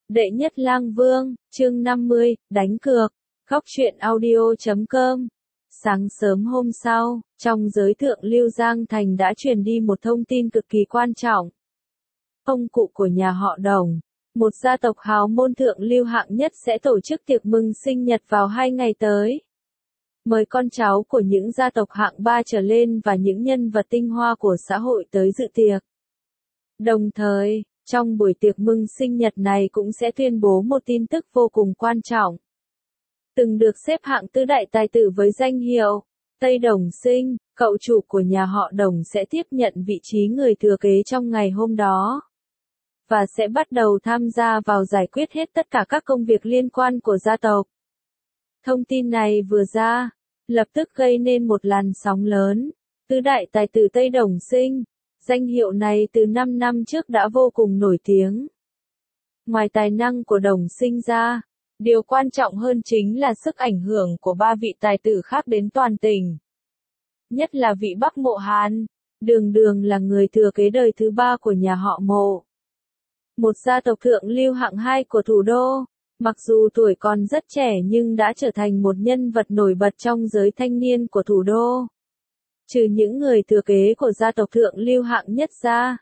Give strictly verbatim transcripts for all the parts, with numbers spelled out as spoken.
Đệ nhất lang vương, chương năm mươi, đánh cược. Góc truyện audio chấm com. Sáng sớm hôm sau, trong giới thượng lưu Giang Thành đã truyền đi một thông tin cực kỳ quan trọng. Ông cụ của nhà họ Đồng, một gia tộc hào môn thượng lưu hạng nhất sẽ tổ chức tiệc mừng sinh nhật vào hai ngày tới. Mời con cháu của những gia tộc hạng ba trở lên và những nhân vật tinh hoa của xã hội tới dự tiệc. Đồng thời, trong buổi tiệc mừng sinh nhật này cũng sẽ tuyên bố một tin tức vô cùng quan trọng. Từng được xếp hạng tứ đại tài tử với danh hiệu Tây Đồng Sinh, cậu chủ của nhà họ Đồng sẽ tiếp nhận vị trí người thừa kế trong ngày hôm đó. Và sẽ bắt đầu tham gia vào giải quyết hết tất cả các công việc liên quan của gia tộc. Thông tin này vừa ra, lập tức gây nên một làn sóng lớn. Tứ đại tài tử Tây Đồng Sinh, danh hiệu này từ năm năm trước đã vô cùng nổi tiếng. Ngoài tài năng của Đồng Sinh ra, điều quan trọng hơn chính là sức ảnh hưởng của ba vị tài tử khác đến toàn tỉnh. Nhất là vị Bắc Mộ Hàn, đường đường là người thừa kế đời thứ ba của nhà họ Mộ. Một gia tộc thượng lưu hạng hai của thủ đô, mặc dù tuổi còn rất trẻ nhưng đã trở thành một nhân vật nổi bật trong giới thanh niên của thủ đô. Trừ những người thừa kế của gia tộc thượng lưu hạng nhất ra,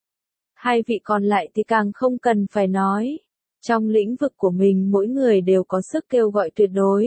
hai vị còn lại thì càng không cần phải nói. Trong lĩnh vực của mình mỗi người đều có sức kêu gọi tuyệt đối.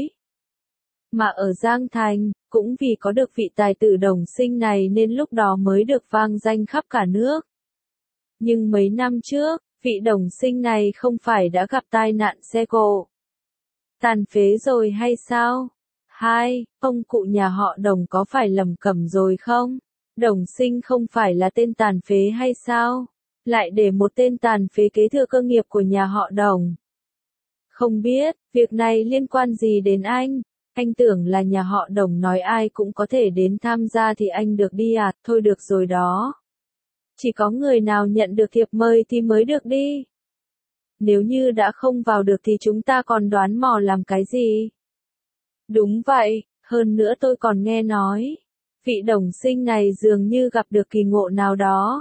Mà ở Giang Thành, cũng vì có được vị tài tử Đồng Sinh này nên lúc đó mới được vang danh khắp cả nước. Nhưng mấy năm trước, vị Đồng Sinh này không phải đã gặp tai nạn xe cộ, tàn phế rồi hay sao? Hai, ông cụ nhà họ Đồng có phải lầm cẩm rồi không? Đồng Sinh không phải là tên tàn phế hay sao? Lại để một tên tàn phế kế thừa cơ nghiệp của nhà họ Đồng. Không biết, việc này liên quan gì đến anh? Anh tưởng là nhà họ Đồng nói ai cũng có thể đến tham gia thì anh được đi à? Thôi được rồi đó. Chỉ có người nào nhận được thiệp mời thì mới được đi. Nếu như đã không vào được thì chúng ta còn đoán mò làm cái gì? Đúng vậy, hơn nữa tôi còn nghe nói, vị Đồng Sinh này dường như gặp được kỳ ngộ nào đó.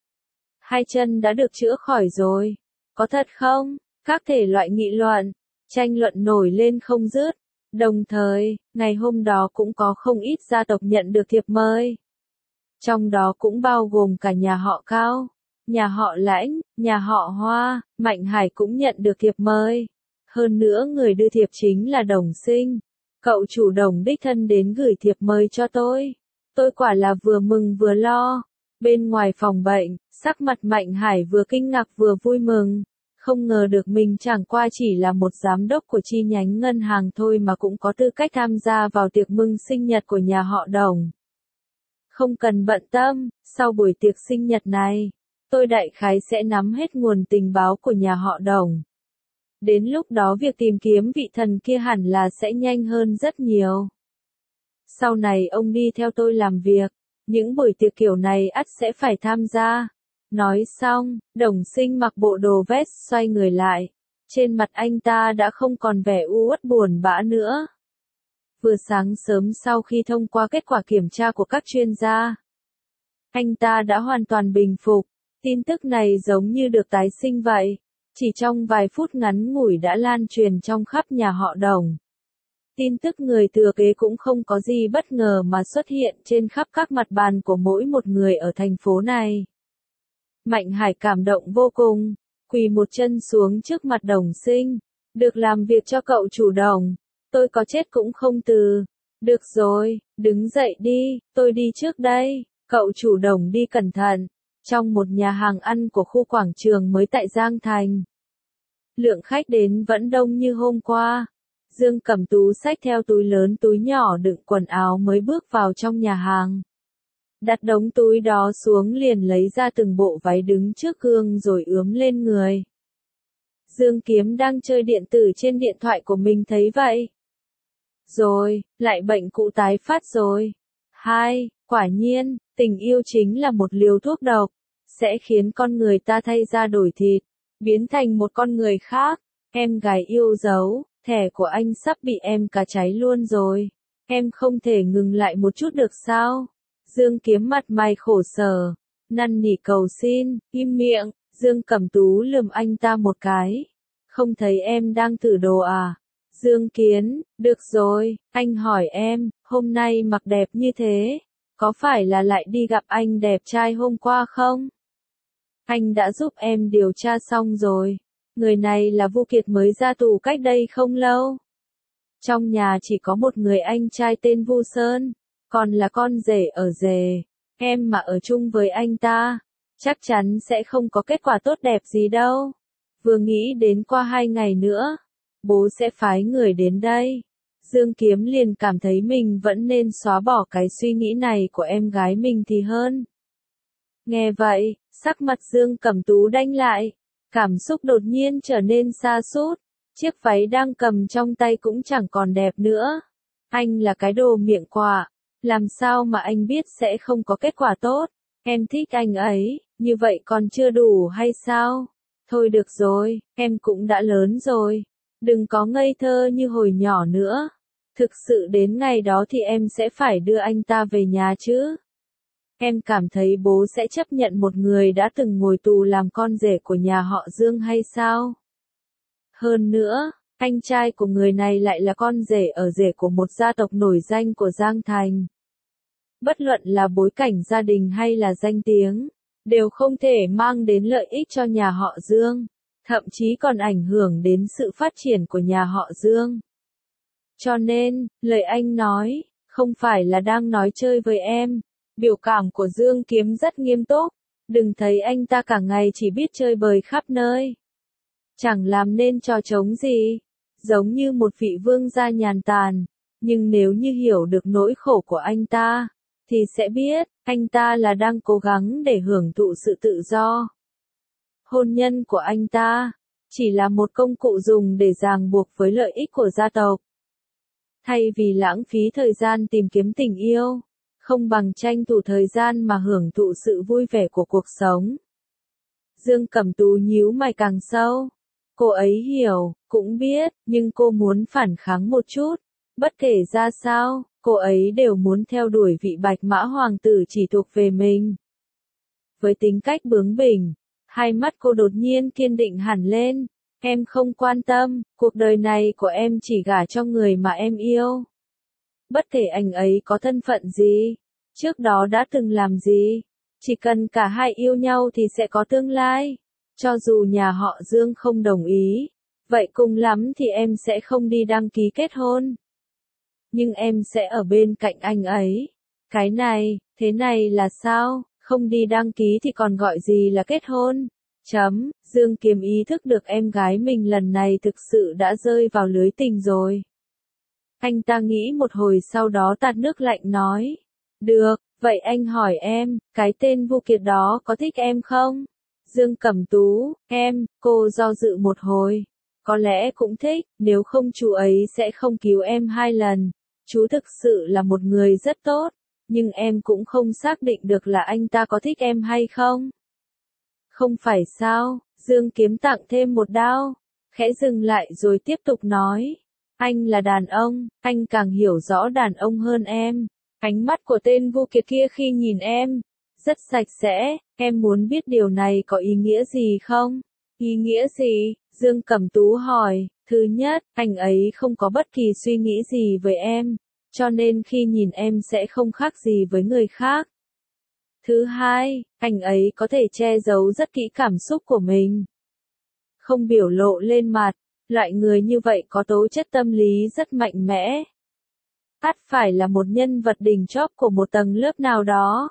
Hai chân đã được chữa khỏi rồi. Có thật không? Các thể loại nghị luận, tranh luận nổi lên không dứt. Đồng thời, ngày hôm đó cũng có không ít gia tộc nhận được thiệp mời. Trong đó cũng bao gồm cả nhà họ Cao, nhà họ Lãnh, nhà họ Hoa, Mạnh Hải cũng nhận được thiệp mời. Hơn nữa người đưa thiệp chính là Đồng Sinh. Cậu chủ Đồng đích thân đến gửi thiệp mời cho tôi. Tôi quả là vừa mừng vừa lo. Bên ngoài phòng bệnh, sắc mặt Mạnh Hải vừa kinh ngạc vừa vui mừng. Không ngờ được mình chẳng qua chỉ là một giám đốc của chi nhánh ngân hàng thôi mà cũng có tư cách tham gia vào tiệc mừng sinh nhật của nhà họ Đồng. Không cần bận tâm, sau buổi tiệc sinh nhật này, tôi đại khái sẽ nắm hết nguồn tình báo của nhà họ Đồng. Đến lúc đó việc tìm kiếm vị thần kia hẳn là sẽ nhanh hơn rất nhiều. Sau này ông đi theo tôi làm việc, những buổi tiệc kiểu này ắt sẽ phải tham gia. Nói xong, Đồng Sinh mặc bộ đồ vest xoay người lại. Trên mặt anh ta đã không còn vẻ u uất buồn bã nữa. Vừa sáng sớm sau khi thông qua kết quả kiểm tra của các chuyên gia, anh ta đã hoàn toàn bình phục. Tin tức này giống như được tái sinh vậy. Chỉ trong vài phút ngắn ngủi đã lan truyền trong khắp nhà họ Đồng. Tin tức người thừa kế cũng không có gì bất ngờ mà xuất hiện trên khắp các mặt bàn của mỗi một người ở thành phố này. Mạnh Hải cảm động vô cùng, quỳ một chân xuống trước mặt Đồng Sinh. Được làm việc cho cậu chủ Đồng, tôi có chết cũng không từ. Được rồi, đứng dậy đi, tôi đi trước đây. Cậu chủ Đồng đi cẩn thận. Trong một nhà hàng ăn của khu quảng trường mới tại Giang Thành, lượng khách đến vẫn đông như hôm qua. Dương Cẩm Tú xách theo túi lớn túi nhỏ đựng quần áo mới bước vào trong nhà hàng. Đặt đống túi đó xuống liền lấy ra từng bộ váy đứng trước gương rồi ướm lên người. Dương Kiếm đang chơi điện tử trên điện thoại của mình thấy vậy. Rồi, lại bệnh cũ tái phát rồi. Hai, quả nhiên, tình yêu chính là một liều thuốc độc, sẽ khiến con người ta thay da đổi thịt, biến thành một con người khác. Em gái yêu dấu, thẻ của anh sắp bị em cà cháy luôn rồi. Em không thể ngừng lại một chút được sao? Dương Kiếm mặt mày khổ sở, năn nỉ cầu xin, im miệng. Dương Cẩm Tú lườm anh ta một cái. Không thấy em đang thử đồ à? Dương Kiến, được rồi, anh hỏi em, hôm nay mặc đẹp như thế, có phải là lại đi gặp anh đẹp trai hôm qua không? Anh đã giúp em điều tra xong rồi. Người này là Vu Kiệt mới ra tù cách đây không lâu. Trong nhà chỉ có một người anh trai tên Vu Sơn, còn là con rể ở rể. Em mà ở chung với anh ta, chắc chắn sẽ không có kết quả tốt đẹp gì đâu. Vừa nghĩ đến qua hai ngày nữa, bố sẽ phái người đến đây. Dương Kiếm liền cảm thấy mình vẫn nên xóa bỏ cái suy nghĩ này của em gái mình thì hơn. Nghe vậy, sắc mặt Dương Cẩm Tú đanh lại, cảm xúc đột nhiên trở nên sa sút, chiếc váy đang cầm trong tay cũng chẳng còn đẹp nữa. Anh là cái đồ miệng quạ, làm sao mà anh biết sẽ không có kết quả tốt? Em thích anh ấy, như vậy còn chưa đủ hay sao? Thôi được rồi, em cũng đã lớn rồi, đừng có ngây thơ như hồi nhỏ nữa. Thực sự đến ngày đó thì em sẽ phải đưa anh ta về nhà chứ. Em cảm thấy bố sẽ chấp nhận một người đã từng ngồi tù làm con rể của nhà họ Dương hay sao? Hơn nữa, anh trai của người này lại là con rể ở rể của một gia tộc nổi danh của Giang Thành. Bất luận là bối cảnh gia đình hay là danh tiếng, đều không thể mang đến lợi ích cho nhà họ Dương, thậm chí còn ảnh hưởng đến sự phát triển của nhà họ Dương. Cho nên, lời anh nói, không phải là đang nói chơi với em. Biểu cảm của Dương Kiếm rất nghiêm túc, đừng thấy anh ta cả ngày chỉ biết chơi bời khắp nơi. Chẳng làm nên trò trống gì, giống như một vị vương gia nhàn tản, nhưng nếu như hiểu được nỗi khổ của anh ta, thì sẽ biết, anh ta là đang cố gắng để hưởng thụ sự tự do. Hôn nhân của anh ta, chỉ là một công cụ dùng để ràng buộc với lợi ích của gia tộc. Thay vì lãng phí thời gian tìm kiếm tình yêu, không bằng tranh thủ thời gian mà hưởng thụ sự vui vẻ của cuộc sống. Dương Cẩm Tú nhíu mày càng sâu. Cô ấy hiểu, cũng biết, nhưng cô muốn phản kháng một chút. Bất kể ra sao, cô ấy đều muốn theo đuổi vị bạch mã hoàng tử chỉ thuộc về mình. Với tính cách bướng bỉnh, hai mắt cô đột nhiên kiên định hẳn lên. Em không quan tâm, cuộc đời này của em chỉ gả cho người mà em yêu. Bất kể anh ấy có thân phận gì, trước đó đã từng làm gì, chỉ cần cả hai yêu nhau thì sẽ có tương lai. Cho dù nhà họ Dương không đồng ý, vậy cùng lắm thì em sẽ không đi đăng ký kết hôn. Nhưng em sẽ ở bên cạnh anh ấy. Cái này, thế này là sao, không đi đăng ký thì còn gọi gì là kết hôn? Chấm, Dương Kiếm ý thức được em gái mình lần này thực sự đã rơi vào lưới tình rồi. Anh ta nghĩ một hồi sau đó tạt nước lạnh nói. Được, vậy anh hỏi em, cái tên Vu Kiệt đó có thích em không? Dương Cẩm Tú, em, cô do dự một hồi. Có lẽ cũng thích, nếu không chú ấy sẽ không cứu em hai lần. Chú thực sự là một người rất tốt, nhưng em cũng không xác định được là anh ta có thích em hay không. Không phải sao, Dương Kiếm tặng thêm một đao, khẽ dừng lại rồi tiếp tục nói. Anh là đàn ông, anh càng hiểu rõ đàn ông hơn em. Ánh mắt của tên Vu Kiệt kia khi nhìn em, rất sạch sẽ, em muốn biết điều này có ý nghĩa gì không? Ý nghĩa gì? Dương Cẩm Tú hỏi. Thứ nhất, anh ấy không có bất kỳ suy nghĩ gì với em, cho nên khi nhìn em sẽ không khác gì với người khác. Thứ hai, anh ấy có thể che giấu rất kỹ cảm xúc của mình, không biểu lộ lên mặt. Loại người như vậy có tố chất tâm lý rất mạnh mẽ. Ắt phải là một nhân vật đỉnh chóp của một tầng lớp nào đó.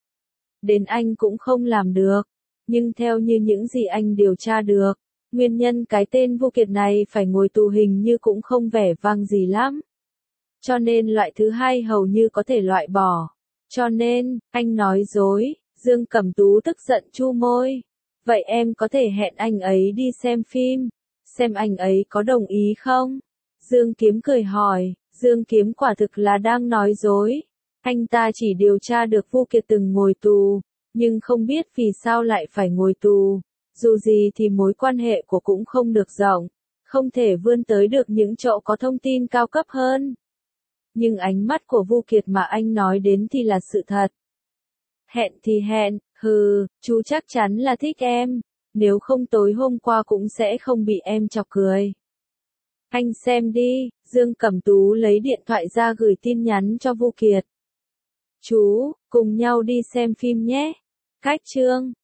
Đến anh cũng không làm được. Nhưng theo như những gì anh điều tra được, nguyên nhân cái tên Vu Kiệt này phải ngồi tù hình như cũng không vẻ vang gì lắm. Cho nên loại thứ hai hầu như có thể loại bỏ. Cho nên, anh nói dối. Dương Cẩm Tú tức giận chu môi. Vậy em có thể hẹn anh ấy đi xem phim, xem anh ấy có đồng ý không? Dương Kiếm cười hỏi. Dương Kiếm quả thực là đang nói dối. Anh ta chỉ điều tra được Vu Kiệt từng ngồi tù, nhưng không biết vì sao lại phải ngồi tù. Dù gì thì mối quan hệ của cũng không được rộng, không thể vươn tới được những chỗ có thông tin cao cấp hơn. Nhưng ánh mắt của Vu Kiệt mà anh nói đến thì là sự thật. Hẹn thì hẹn, hừ, chú chắc chắn là thích em, nếu không tối hôm qua cũng sẽ không bị em chọc cười. Anh xem đi, Dương Cẩm Tú lấy điện thoại ra gửi tin nhắn cho Vu Kiệt. Chú, cùng nhau đi xem phim nhé. Cách chương